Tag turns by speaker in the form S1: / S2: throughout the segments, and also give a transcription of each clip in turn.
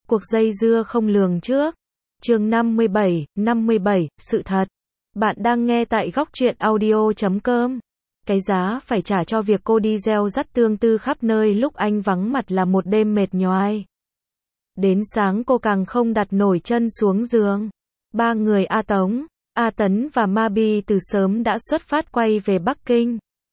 S1: Cuộc dây dưa không lường trước. Chương 57, sự thật. Bạn đang nghe tại góc truyện audio.com. Cái giá phải trả cho việc cô đi gieo rắt tương tư khắp nơi lúc anh vắng mặt là một đêm mệt nhoài. Đến sáng cô càng không đặt nổi chân xuống giường. Ba người A Tống, A Tấn và Ma Bi từ sớm đã xuất phát quay về Bắc Kinh.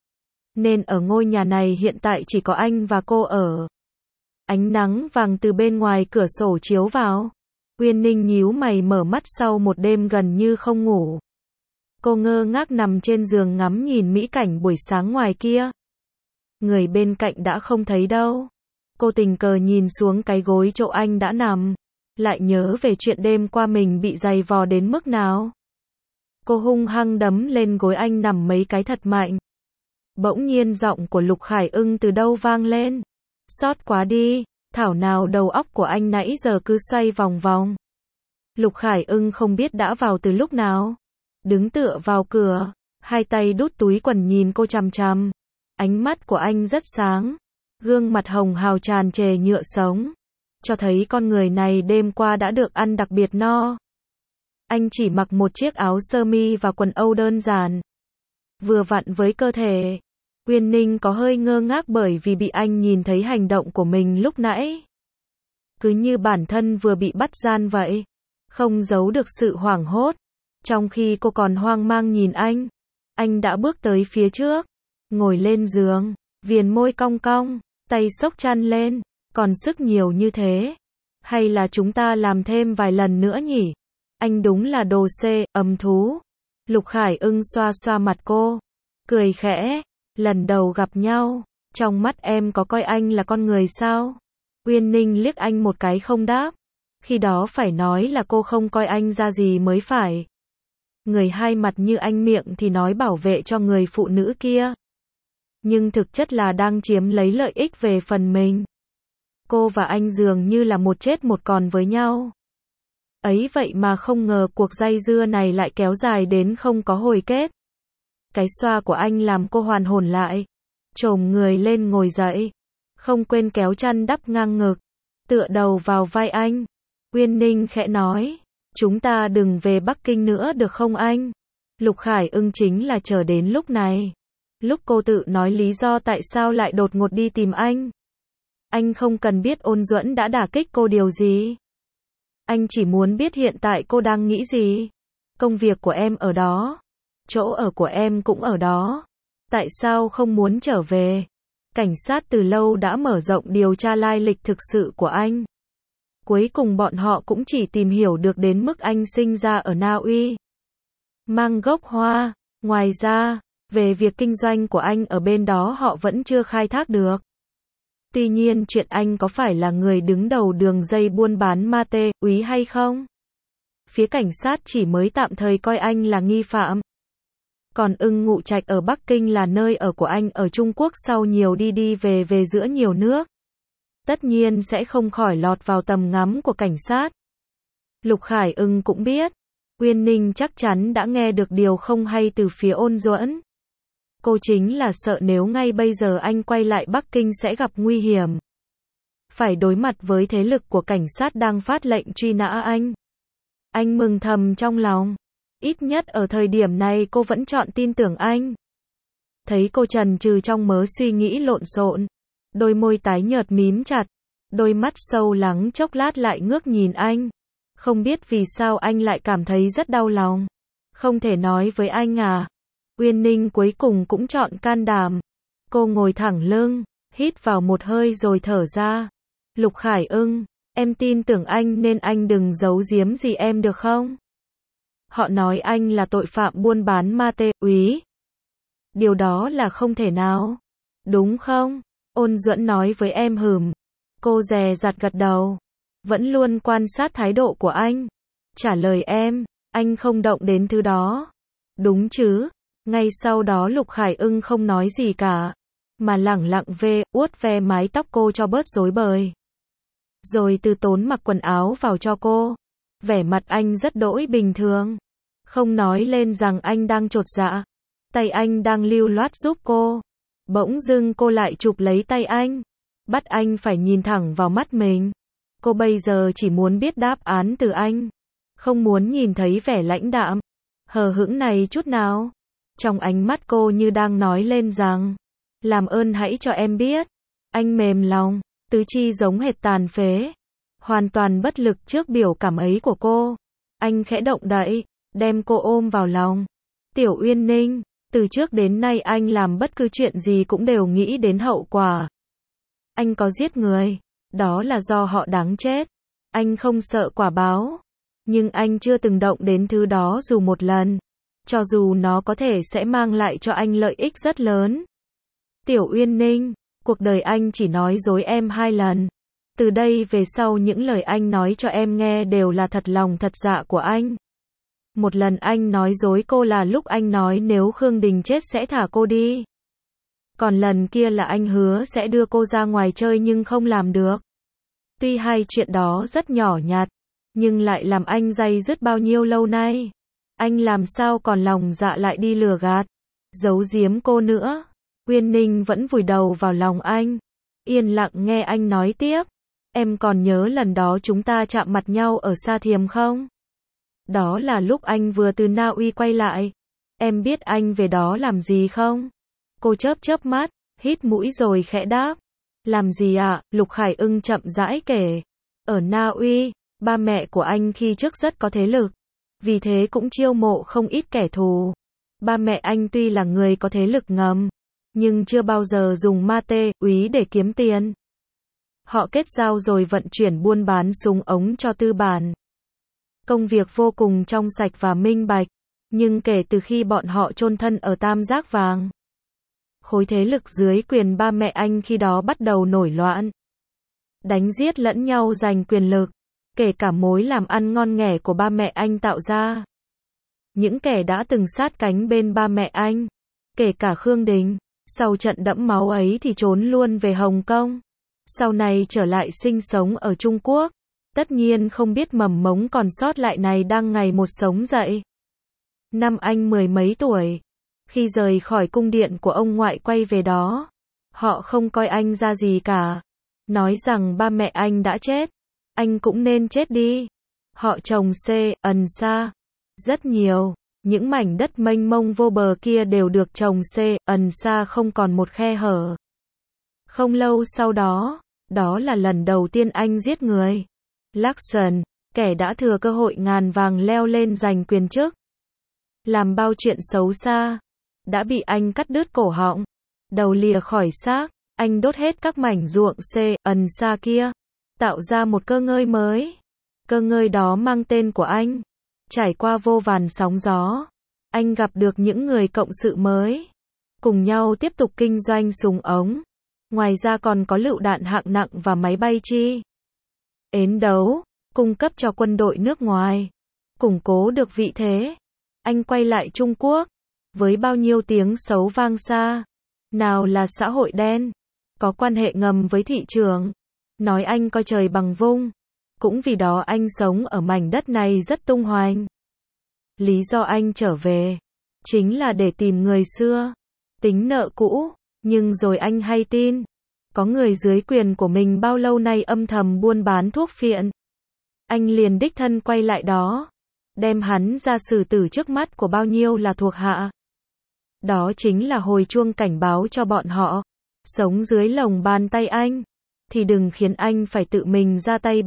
S1: Nên ở ngôi nhà này hiện tại chỉ có anh và cô ở. Ánh nắng vàng từ bên ngoài cửa sổ chiếu vào. Uyên Ninh nhíu mày mở mắt sau một đêm gần như không ngủ. Cô ngơ ngác nằm trên giường ngắm nhìn mỹ cảnh buổi sáng ngoài kia. Người bên cạnh đã không thấy đâu. Cô tình cờ nhìn xuống cái gối chỗ anh đã nằm. Lại nhớ về chuyện đêm qua mình bị giày vò đến mức nào. Cô hung hăng đấm lên gối anh nằm mấy cái thật mạnh. Bỗng nhiên giọng của Lục Khải Ưng từ đâu vang lên. Xót quá đi, thảo nào đầu óc của anh nãy giờ cứ xoay vòng vòng. Lục Khải Ưng không biết đã vào từ lúc nào. Đứng tựa vào cửa, hai tay đút túi quần nhìn cô chằm chằm. Ánh mắt của anh rất sáng. Gương mặt hồng hào tràn trề nhựa sống. Cho thấy con người này đêm qua đã được ăn đặc biệt no. Anh chỉ mặc một chiếc áo sơ mi và quần âu đơn giản. Vừa vặn với cơ thể. Uyên Ninh có hơi ngơ ngác bởi vì bị anh nhìn thấy hành động của mình lúc nãy. Cứ như bản thân vừa bị bắt gian vậy. Không giấu được sự hoảng hốt. Trong khi cô còn hoang mang nhìn anh đã bước tới phía trước. Ngồi lên giường, viền môi cong cong, tay xốc chăn lên. Còn sức nhiều như thế. Hay là chúng ta làm thêm vài lần nữa nhỉ? Anh đúng là đồ ấm thú. Lục Khải Ưng xoa xoa mặt cô. Cười khẽ. Lần đầu gặp nhau, trong mắt em có coi anh là con người sao? Uyên Ninh liếc anh một cái không đáp. Khi đó phải nói là cô không coi anh ra gì mới phải. Người hai mặt như anh miệng thì nói bảo vệ cho người phụ nữ kia. Nhưng thực chất là đang chiếm lấy lợi ích về phần mình. Cô và anh dường như là một chết một còn với nhau. Ấy vậy mà không ngờ cuộc dây dưa này lại kéo dài đến không có hồi kết. Cái xoa của anh làm cô hoàn hồn lại. Chồm người lên ngồi dậy. Không quên kéo chăn đắp ngang ngực. Tựa đầu vào vai anh. Uyên Ninh khẽ nói. Chúng ta đừng về Bắc Kinh nữa được không anh? Lục Khải Ưng chính là chờ đến lúc này. Lúc cô tự nói lý do tại sao lại đột ngột đi tìm anh. Anh không cần biết Ôn Duẫn đã đả kích cô điều gì. Anh chỉ muốn biết hiện tại cô đang nghĩ gì. Công việc của em ở đó. Chỗ ở của em cũng ở đó. Tại sao không muốn trở về? Cảnh sát từ lâu đã mở rộng điều tra lai lịch thực sự của anh. Cuối cùng bọn họ cũng chỉ tìm hiểu được đến mức anh sinh ra ở Na Uy. Mang gốc Hoa. Ngoài ra, về việc kinh doanh của anh ở bên đó họ vẫn chưa khai thác được. Tuy nhiên chuyện anh có phải là người đứng đầu đường dây buôn bán ma túy hay không? Phía cảnh sát chỉ mới tạm thời coi anh là nghi phạm. Còn Ưng Ngụ Trạch ở Bắc Kinh là nơi ở của anh ở Trung Quốc sau nhiều đi về giữa nhiều nước. Tất nhiên sẽ không khỏi lọt vào tầm ngắm của cảnh sát. Lục Khải Ưng cũng biết. Uyên Ninh chắc chắn đã nghe được điều không hay từ phía Ôn Duẫn. Cô chính là sợ nếu ngay bây giờ anh quay lại Bắc Kinh sẽ gặp nguy hiểm. Phải đối mặt với thế lực của cảnh sát đang phát lệnh truy nã anh. Anh mừng thầm trong lòng. Ít nhất ở thời điểm này cô vẫn chọn tin tưởng anh. Thấy cô chần chừ trong mớ suy nghĩ lộn xộn. Đôi môi tái nhợt mím chặt. Đôi mắt sâu lắng chốc lát lại ngước nhìn anh. Không biết vì sao anh lại cảm thấy rất đau lòng. Không thể nói với anh à? Uyên Ninh cuối cùng cũng chọn can đảm. Cô ngồi thẳng lưng, hít vào một hơi rồi thở ra. Lục Khải Ưng, em tin tưởng anh nên anh đừng giấu giếm gì em được không? Họ nói anh là tội phạm buôn bán ma túy. Điều đó là không thể nào. Đúng không? Ôn Duẫn nói với em hừm. Cô dè dặt gật đầu. Vẫn luôn quan sát thái độ của anh. Trả lời em, anh không động đến thứ đó. Đúng chứ? Ngay sau đó Lục Khải Ưng không nói gì cả. Mà lẳng lặng uốt ve mái tóc cô cho bớt rối bời. Rồi từ tốn mặc quần áo vào cho cô. Vẻ mặt anh rất đỗi bình thường. Không nói lên rằng anh đang chột dạ. Tay anh đang lưu loát giúp cô. Bỗng dưng cô lại chụp lấy tay anh. Bắt anh phải nhìn thẳng vào mắt mình. Cô bây giờ chỉ muốn biết đáp án từ anh. Không muốn nhìn thấy vẻ lãnh đạm, hờ hững này chút nào. Trong ánh mắt cô như đang nói lên rằng, làm ơn hãy cho em biết. Anh mềm lòng, tứ chi giống hệt tàn phế. Hoàn toàn bất lực trước biểu cảm ấy của cô. Anh khẽ động đậy, đem cô ôm vào lòng. Tiểu Uyên Ninh, từ trước đến nay anh làm bất cứ chuyện gì cũng đều nghĩ đến hậu quả. Anh có giết người, đó là do họ đáng chết. Anh không sợ quả báo. Nhưng anh chưa từng động đến thứ đó dù một lần. Cho dù nó có thể sẽ mang lại cho anh lợi ích rất lớn. Tiểu Uyên Ninh, cuộc đời anh chỉ nói dối em 2 lần. Từ đây về sau những lời anh nói cho em nghe đều là thật lòng thật dạ của anh. Một lần anh nói dối cô là lúc anh nói nếu Khương Đình chết sẽ thả cô đi. Còn lần kia là anh hứa sẽ đưa cô ra ngoài chơi nhưng không làm được. Tuy hai chuyện đó rất nhỏ nhặt, nhưng lại làm anh day dứt bao nhiêu lâu nay. Anh làm sao còn lòng dạ lại đi lừa gạt, giấu giếm cô nữa. Uyên Ninh vẫn vùi đầu vào lòng anh, yên lặng nghe anh nói tiếp. Em còn nhớ lần đó chúng ta chạm mặt nhau ở Sa Thiềm không? Đó là lúc anh vừa từ Na Uy quay lại. Em biết anh về đó làm gì không? Cô chớp chớp mắt, hít mũi rồi khẽ đáp. Làm gì ạ? Lục Khải Ưng chậm rãi kể. Ở Na Uy, ba mẹ của anh khi trước rất có thế lực. Vì thế cũng chiêu mộ không ít kẻ thù. Ba mẹ anh tuy là người có thế lực ngầm, nhưng chưa bao giờ dùng ma tê, úy để kiếm tiền. Họ kết giao rồi vận chuyển buôn bán súng ống cho tư bản. Công việc vô cùng trong sạch và minh bạch. Nhưng kể từ khi bọn họ chôn thân ở Tam Giác Vàng, khối thế lực dưới quyền ba mẹ anh khi đó bắt đầu nổi loạn. Đánh giết lẫn nhau giành quyền lực. Kể cả mối làm ăn ngon nghẻ của ba mẹ anh tạo ra. Những kẻ đã từng sát cánh bên ba mẹ anh, kể cả Khương Đình, sau trận đẫm máu ấy thì trốn luôn về Hồng Kông. Sau này trở lại sinh sống ở Trung Quốc. Tất nhiên không biết mầm mống còn sót lại này đang ngày một sống dậy. Năm anh 10 mấy tuổi, khi rời khỏi cung điện của ông ngoại quay về đó, họ không coi anh ra gì cả. Nói rằng ba mẹ anh đã chết, anh cũng nên chết đi. Họ trồng ẩn xa rất nhiều, những mảnh đất mênh mông vô bờ kia đều được trồng ẩn xa không còn một khe hở. Không lâu sau đó, đó là lần đầu tiên anh giết người. Lacson, kẻ đã thừa cơ hội ngàn vàng leo lên giành quyền chức, làm bao chuyện xấu xa, đã bị anh cắt đứt cổ họng, đầu lìa khỏi xác. Anh đốt hết các mảnh ruộng ẩn xa kia, tạo ra một cơ ngơi mới. Cơ ngơi đó mang tên của anh. Trải qua vô vàn sóng gió, anh gặp được những người cộng sự mới, cùng nhau tiếp tục kinh doanh súng ống. Ngoài ra còn có lựu đạn hạng nặng và máy bay chi ến đấu, cung cấp cho quân đội nước ngoài, củng cố được vị thế. Anh quay lại Trung Quốc, với bao nhiêu tiếng xấu vang xa. Nào là xã hội đen, có quan hệ ngầm với thị trường, nói anh coi trời bằng vung. Cũng vì đó anh sống ở mảnh đất này rất tung hoành. Lý do anh trở về, chính là để tìm người xưa, tính nợ cũ. Nhưng rồi anh hay tin, có người dưới quyền của mình bao lâu nay âm thầm buôn bán thuốc phiện. Anh liền đích thân quay lại đó, đem hắn ra xử tử trước mắt của bao nhiêu là thuộc hạ. Đó chính là hồi chuông cảnh báo cho bọn họ, sống dưới lồng bàn tay anh, thì đừng khiến anh phải tự mình ra tay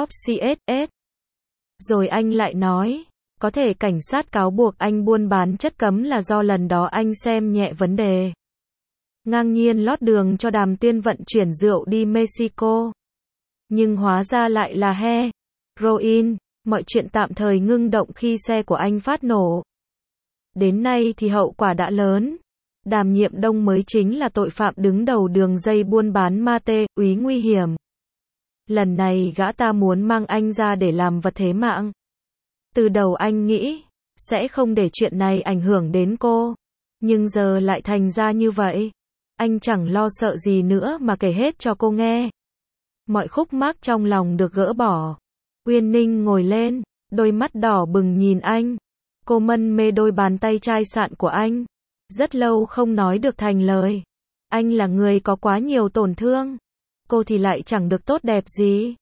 S1: CSS. Rồi anh lại nói, có thể cảnh sát cáo buộc anh buôn bán chất cấm là do lần đó anh xem nhẹ vấn đề. Ngang nhiên lót đường cho Đàm Tuyên vận chuyển rượu đi Mexico. Nhưng hóa ra lại là heroin. Mọi chuyện tạm thời ngưng động khi xe của anh phát nổ. Đến nay thì hậu quả đã lớn. Đàm Nhiệm Đông mới chính là tội phạm đứng đầu đường dây buôn bán ma túy nguy hiểm. Lần này gã ta muốn mang anh ra để làm vật thế mạng. Từ đầu anh nghĩ sẽ không để chuyện này ảnh hưởng đến cô, nhưng giờ lại thành ra như vậy. Anh chẳng lo sợ gì nữa mà kể hết cho cô nghe. Mọi khúc mắc trong lòng được gỡ bỏ. Uyên Ninh ngồi lên, đôi mắt đỏ bừng nhìn anh. Cô mân mê đôi bàn tay chai sạn của anh. Rất lâu không nói được thành lời. Anh là người có quá nhiều tổn thương. Cô thì lại chẳng được tốt đẹp gì.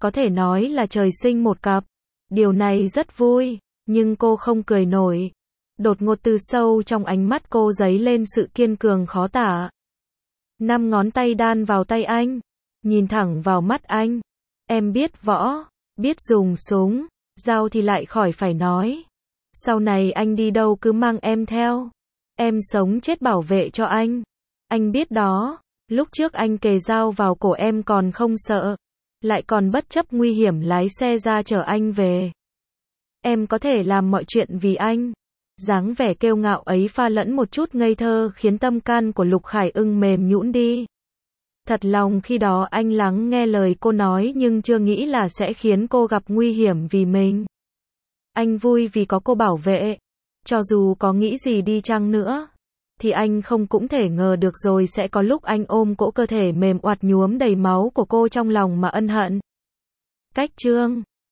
S1: có thể nói là trời sinh một cặp. Điều này rất vui, nhưng cô không cười nổi. Đột ngột từ sâu trong ánh mắt cô dấy lên sự kiên cường khó tả. 5 ngón tay đan vào tay anh, nhìn thẳng vào mắt anh. Em biết võ, biết dùng súng, dao thì lại khỏi phải nói. Sau này anh đi đâu cứ mang em theo. Em sống chết bảo vệ cho anh. Anh biết đó, lúc trước anh kề dao vào cổ em còn không sợ, lại còn bất chấp nguy hiểm lái xe ra chở anh về. Em có thể làm mọi chuyện vì anh. Dáng vẻ kiêu ngạo ấy pha lẫn một chút ngây thơ khiến tâm can của Lục Khải Ưng mềm nhũn đi. Thật lòng khi đó anh lắng nghe lời cô nói nhưng chưa nghĩ là sẽ khiến cô gặp nguy hiểm vì mình. Anh vui vì có cô bảo vệ. Cho dù có nghĩ gì đi chăng nữa, thì anh không cũng thể ngờ được rồi sẽ có lúc anh ôm cỗ cơ thể mềm oặt nhuốm đầy máu của cô trong lòng mà ân hận. Cách chương